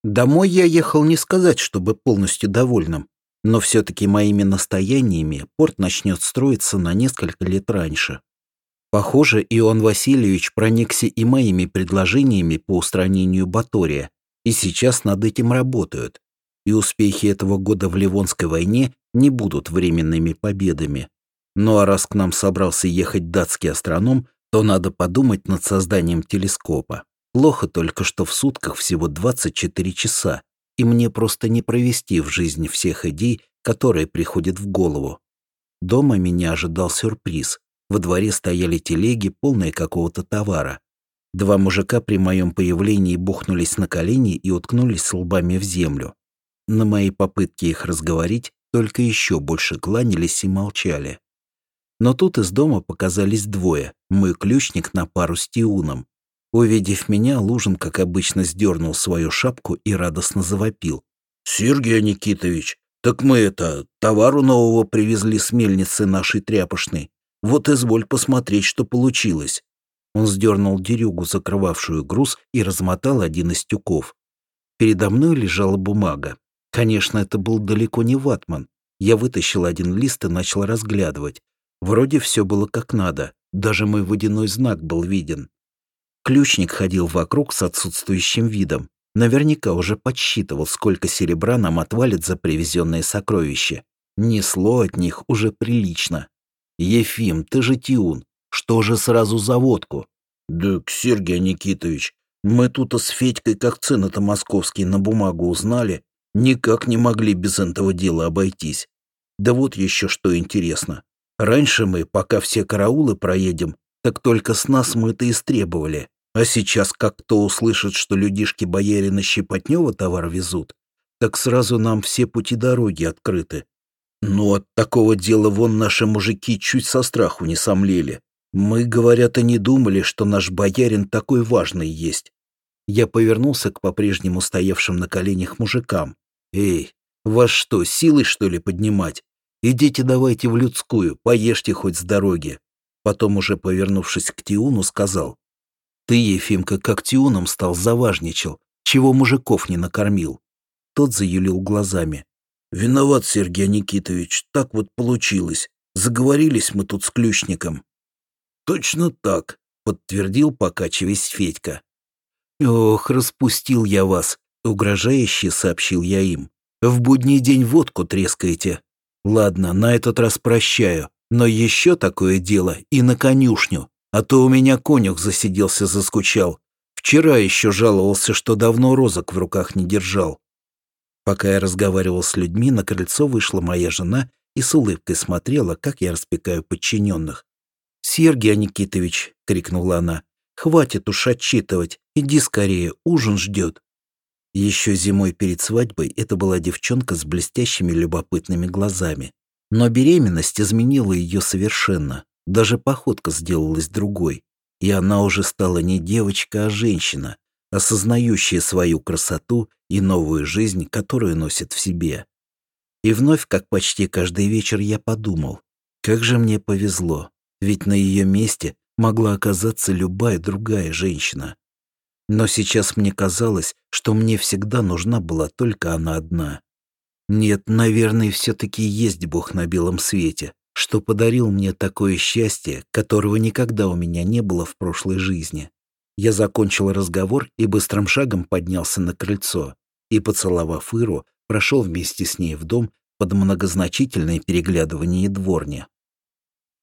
Домой я ехал не сказать, чтобы полностью довольным, но все-таки моими настояниями порт начнет строиться на несколько лет раньше. Похоже, Иоанн Васильевич проникся и моими предложениями по устранению Батория, и сейчас над этим работают. И успехи этого года в Ливонской войне не будут временными победами. Ну а раз к нам собрался ехать датский астроном, то надо подумать над созданием телескопа. Плохо только, что в сутках всего 24 часа, и мне просто не провести в жизни всех идей, которые приходят в голову. Дома меня ожидал сюрприз. Во дворе стояли телеги, полные какого-то товара. Два мужика при моем появлении бухнулись на колени и уткнулись лбами в землю. На мои попытки их разговорить только еще больше кланялись и молчали. Но тут из дома показались двое, мой ключник на пару с Тиуном. Увидев меня, Лужин, как обычно, сдернул свою шапку и радостно завопил. «Сергей Никитович, так мы товару нового привезли с мельницы нашей тряпочной. Вот изволь посмотреть, что получилось». Он сдернул дерюгу, закрывавшую груз, и размотал один из тюков. Передо мной лежала бумага. Конечно, это был далеко не ватман. Я вытащил один лист и начал разглядывать. Вроде все было как надо. Даже мой водяной знак был виден. Ключник ходил вокруг с отсутствующим видом. Наверняка уже подсчитывал, сколько серебра нам отвалит за привезенные сокровища. Несло от них уже прилично. «Ефим, ты же Тиун. Что же сразу за водку?» «Да, Сергей Никитович, мы тут с Федькой как цены-то московские на бумагу узнали. Никак не могли без этого дела обойтись. Да вот еще что интересно. Раньше мы, пока все караулы проедем, так только с нас мы-то истребовали. А сейчас, как кто услышит, что людишки боярина Щепотнева товар везут, так сразу нам все пути дороги открыты. Ну, от такого дела вон наши мужики чуть со страху не сомлели. Мы, говорят, и не думали, что наш боярин такой важный есть». Я повернулся к по-прежнему стоявшим на коленях мужикам. «Эй, вас что, силой, что ли, поднимать? Идите давайте в людскую, поешьте хоть с дороги». Потом, уже повернувшись к Тиуну, сказал: «Ты, Ефимка, как Тиуном стал, заважничал, чего мужиков не накормил». Тот заюлил глазами. «Виноват, Сергей Никитович, так вот получилось. Заговорились мы тут с ключником». «Точно так», — подтвердил, покачиваясь, Федька. «Ох, распустил я вас», — угрожающе сообщил я им. «В будний день водку трескаете. Ладно, на этот раз прощаю, но еще такое дело и на конюшню, а то у меня конюх заскучал. Вчера еще жаловался, что давно розок в руках не держал». Пока я разговаривал с людьми, на крыльцо вышла моя жена и с улыбкой смотрела, как я распекаю подчиненных. «Сергей Никитович», — крикнула она, — «хватит уж отчитывать, иди скорее, ужин ждет». Еще зимой перед свадьбой это была девчонка с блестящими любопытными глазами. Но беременность изменила ее совершенно, даже походка сделалась другой, и она уже стала не девочка, а женщина, осознающая свою красоту и новую жизнь, которую носит в себе. И вновь, как почти каждый вечер, я подумал, как же мне повезло. Ведь на ее месте могла оказаться любая другая женщина. Но сейчас мне казалось, что мне всегда нужна была только она одна. Нет, наверное, все-таки есть Бог на белом свете, что подарил мне такое счастье, которого никогда у меня не было в прошлой жизни. Я закончил разговор и быстрым шагом поднялся на крыльцо и, поцеловав Иру, прошел вместе с ней в дом под многозначительное переглядывание дворни.